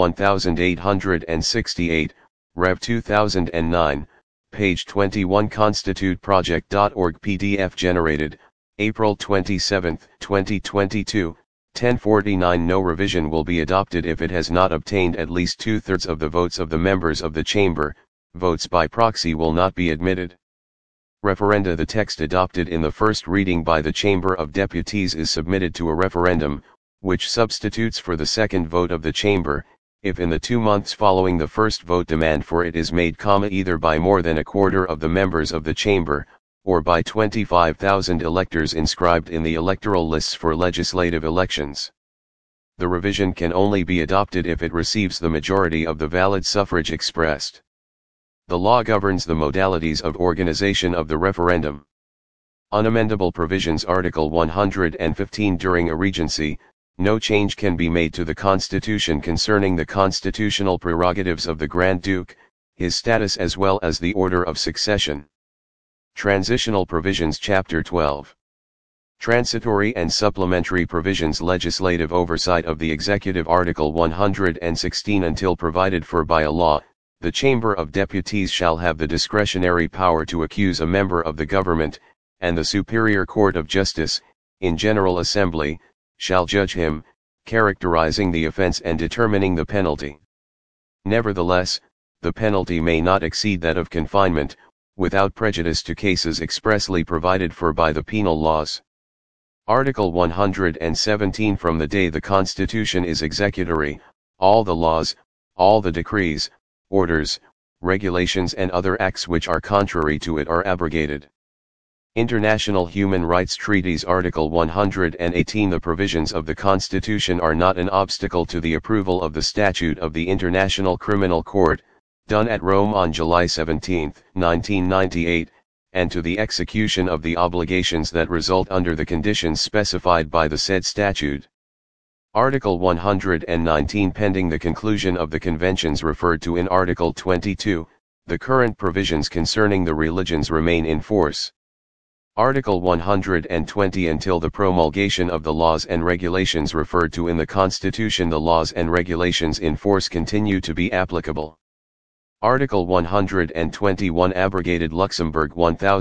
A: eighteen sixty-eight, Rev two thousand nine, page twenty-one. Constitute project dot org. P D F generated, April twenty-seventh, twenty twenty-two, ten forty-nine. No revision will be adopted if it has not obtained at least two-thirds of the votes of the members of the Chamber. Votes by proxy will not be admitted. Referenda. The text adopted in the first reading by the Chamber of Deputies is submitted to a referendum, which substitutes for the second vote of the Chamber, if in the two months following the first vote demand for it is made, either by more than a quarter of the members of the Chamber, or by twenty-five thousand electors inscribed in the electoral lists for legislative elections. The revision can only be adopted if it receives the majority of the valid suffrage expressed. The law governs the modalities of organization of the referendum. Unamendable provisions. Article one hundred fifteen. During a regency, no change can be made to the Constitution concerning the constitutional prerogatives of the Grand Duke, his status as well as the order of succession. Transitional provisions. Chapter twelve. Transitory and supplementary provisions. Legislative oversight of the executive. Article one hundred sixteen. Until provided for by a law, the Chamber of Deputies shall have the discretionary power to accuse a member of the government, and the Superior Court of Justice, in General Assembly, shall judge him, characterizing the offense and determining the penalty. Nevertheless, the penalty may not exceed that of confinement, without prejudice to cases expressly provided for by the penal laws. Article one hundred seventeen. From the day the Constitution is executory, all the laws, all the decrees, orders, regulations and other acts which are contrary to it are abrogated. International Human Rights Treaties. Article one hundred eighteen. The provisions of the Constitution are not an obstacle to the approval of the Statute of the International Criminal Court, done at Rome on July seventeenth, nineteen ninety-eight, and to the execution of the obligations that result under the conditions specified by the said statute. Article one hundred nineteen. Pending the conclusion of the conventions referred to in Article twenty-two, the current provisions concerning the religions remain in force. Article one hundred twenty. Until the promulgation of the laws and regulations referred to in the Constitution, the laws and regulations in force continue to be applicable. Article one hundred twenty-one. Abrogated. Luxembourg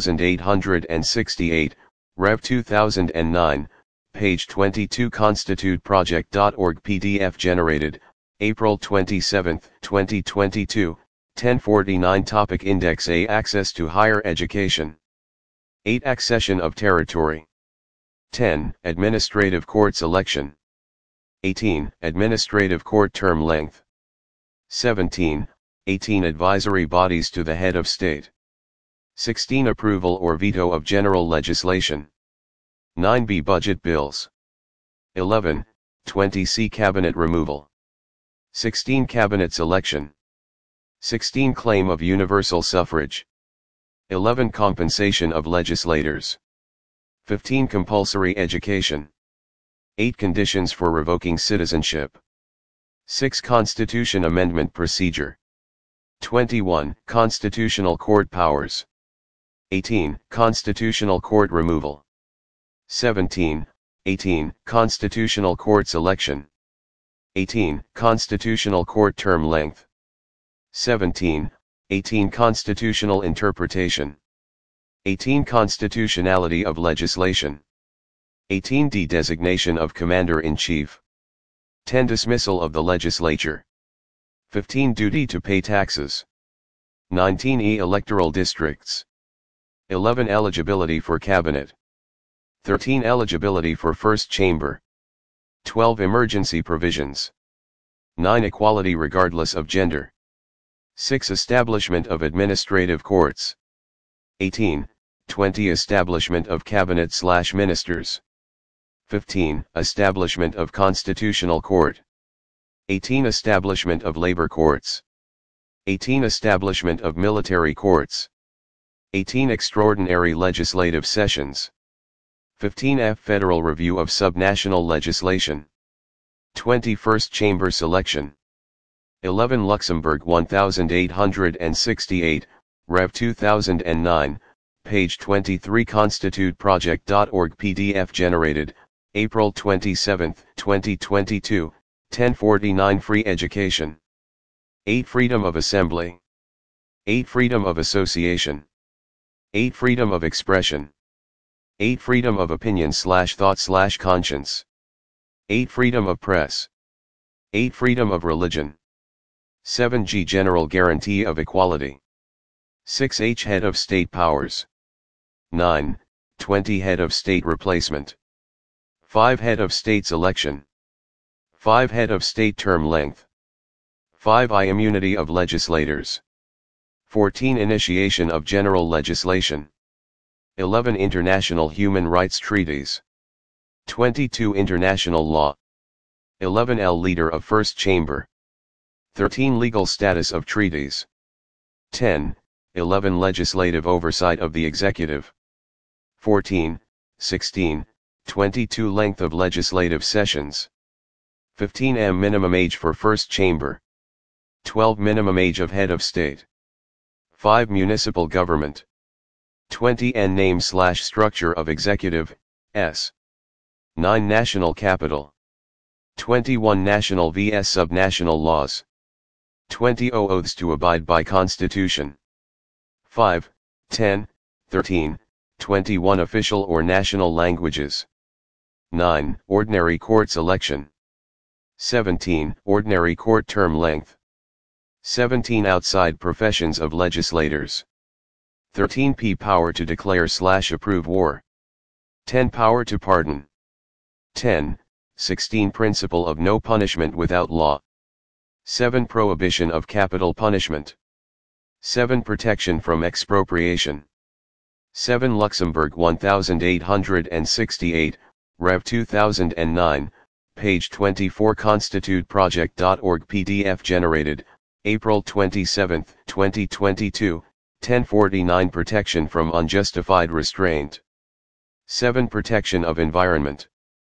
A: eighteen sixty-eight, Rev two thousand nine, page twenty-two. Constitute project dot org. P D F generated, April twenty-seventh, twenty twenty-two, ten forty-nine. Topic Index A. Access to higher education. eight. Accession of territory. ten. Administrative court selection. eighteen. Administrative court term length. seventeen. eighteen. Advisory bodies to the head of state. sixteen. Approval or veto of general legislation. nine B. Budget bills. eleven. twenty C. Cabinet removal. sixteen. Cabinet selection. sixteen. Claim of universal suffrage. eleven. Compensation of legislators. fifteen. Compulsory education. eight. Conditions for revoking citizenship. six. Constitution amendment procedure. twenty-one. Constitutional court powers. eighteen. Constitutional Court removal. seventeen. eighteen. Constitutional Court selection. eighteen. Constitutional Court term length. seventeen. eighteen. Constitutional interpretation. eighteen. Constitutionality of legislation. eighteen. De-designation of Commander-in-Chief. ten. Dismissal of the legislature. fifteen. Duty to pay taxes. nineteen. E. Electoral districts. eleven. Eligibility for cabinet. thirteen. Eligibility for first chamber. twelve. Emergency provisions. nine. Equality regardless of gender. six. Establishment of administrative courts. eighteen. twenty. Establishment of cabinet slash ministers. fifteen. Establishment of constitutional court. eighteen. Establishment of labor courts. eighteen. Establishment of military courts. eighteen. Extraordinary legislative sessions. fifteen. F. Federal review of subnational legislation. twenty-first chamber selection. eleven. Luxembourg eighteen sixty-eight, Rev two thousand nine, page twenty-three. Constitute project dot org P D F generated, April twenty-seventh, twenty twenty-two, ten forty-nine. Free education. eight. Freedom of assembly. eight. Freedom of association. eight. Freedom of expression. eight. Freedom of opinion slash thought slash conscience. eight. Freedom of press. eight. Freedom of religion. seven G. General guarantee of equality. six H. Head of state powers. nine. twenty. Head of state replacement. five. Head of state's election. five. Head of state term length. five I. Immunity of legislators. fourteen. Initiation of general legislation. eleven. International human rights treaties. twenty-two. International law. eleven L. Leader of first chamber. thirteen. Legal status of treaties. ten. eleven. Legislative oversight of the executive. fourteen. sixteen. twenty-two. Length of legislative sessions. fifteen M. Minimum age for first chamber. twelve. Minimum age of head of state. five. Municipal government. twenty N. Name slash structure of executive, S. nine. National capital. twenty-one. National vs subnational laws. twenty Oaths to abide by Constitution. five, ten, thirteen, twenty-one Official or national languages. nine. Ordinary courts election. seventeen. Ordinary court term length. seventeen. Outside professions of legislators. thirteen P. Power to declare slash approve war. ten. Power to pardon. ten. sixteen. Principle of no punishment without law. seven. Prohibition of capital punishment. seven. Protection from expropriation. seven. Luxembourg eighteen sixty-eight, Rev two thousand nine, page twenty-four. Constitute project dot org P D F generated, April twenty-seventh, twenty twenty-two, ten forty-nine. Protection from unjustified restraint. seven. Protection of environment.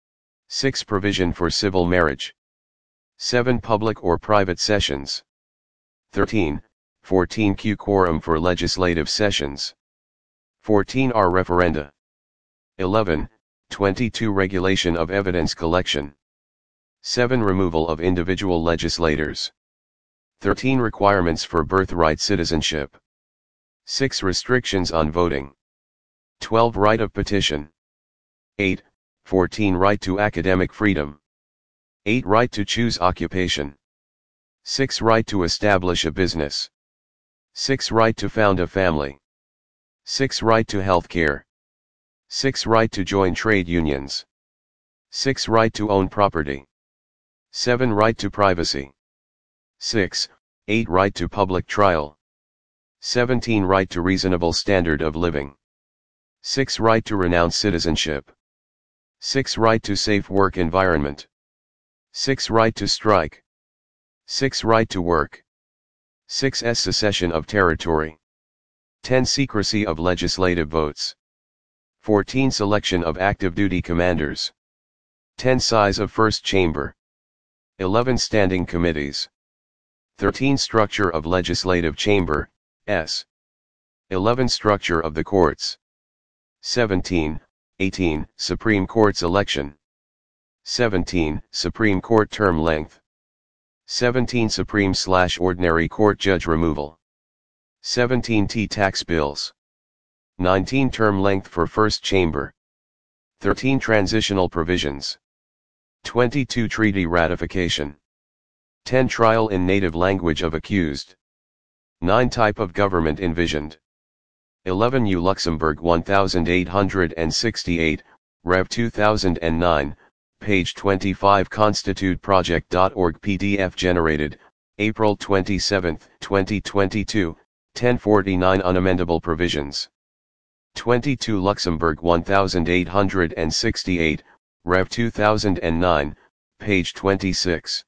A: six. Provision for civil marriage. seven. Public or private sessions. thirteen, fourteen Q. Quorum for legislative sessions. fourteen R. Referenda. eleven, twenty-two. Regulation of evidence collection. seven. Removal of individual legislators. thirteen. Requirements for birthright citizenship. six. Restrictions on voting. twelve. Right of petition. eight, fourteen. Right to academic freedom. eight. Right to choose occupation. six. Right to establish a business. six. Right to found a family. six. Right to health care. six. Right to join trade unions. six. Right to own property. seven. Right to privacy. six. eight. Right to public trial. seventeen. Right to reasonable standard of living. six. Right to renounce citizenship. six. Right to safe work environment. six. Right to strike. six. Right to work. six. Secession of territory. ten. Secrecy of legislative votes. fourteen. Selection of active duty commanders. ten. Size of first chamber. eleven. Standing committees. thirteen. Structure of legislative chamber, S. eleven Structure of the courts. seventeen, eighteen Supreme Court's election. seventeen Supreme Court term length. seventeen Supreme slash Ordinary Court judge removal. seventeen T tax bills. nineteen Term length for first chamber. thirteen Transitional provisions. twenty-two Treaty ratification. ten Trial in native language of accused. nine Type of government envisioned. eleven U Luxembourg eighteen sixty-eight, Rev two thousand nine, page twenty-five constitute project dot org P D F generated, April twenty-seventh, twenty twenty-two, ten forty-nine Unamendable provisions. twenty-two Luxembourg eighteen sixty-eight, Rev two thousand nine, page twenty-six.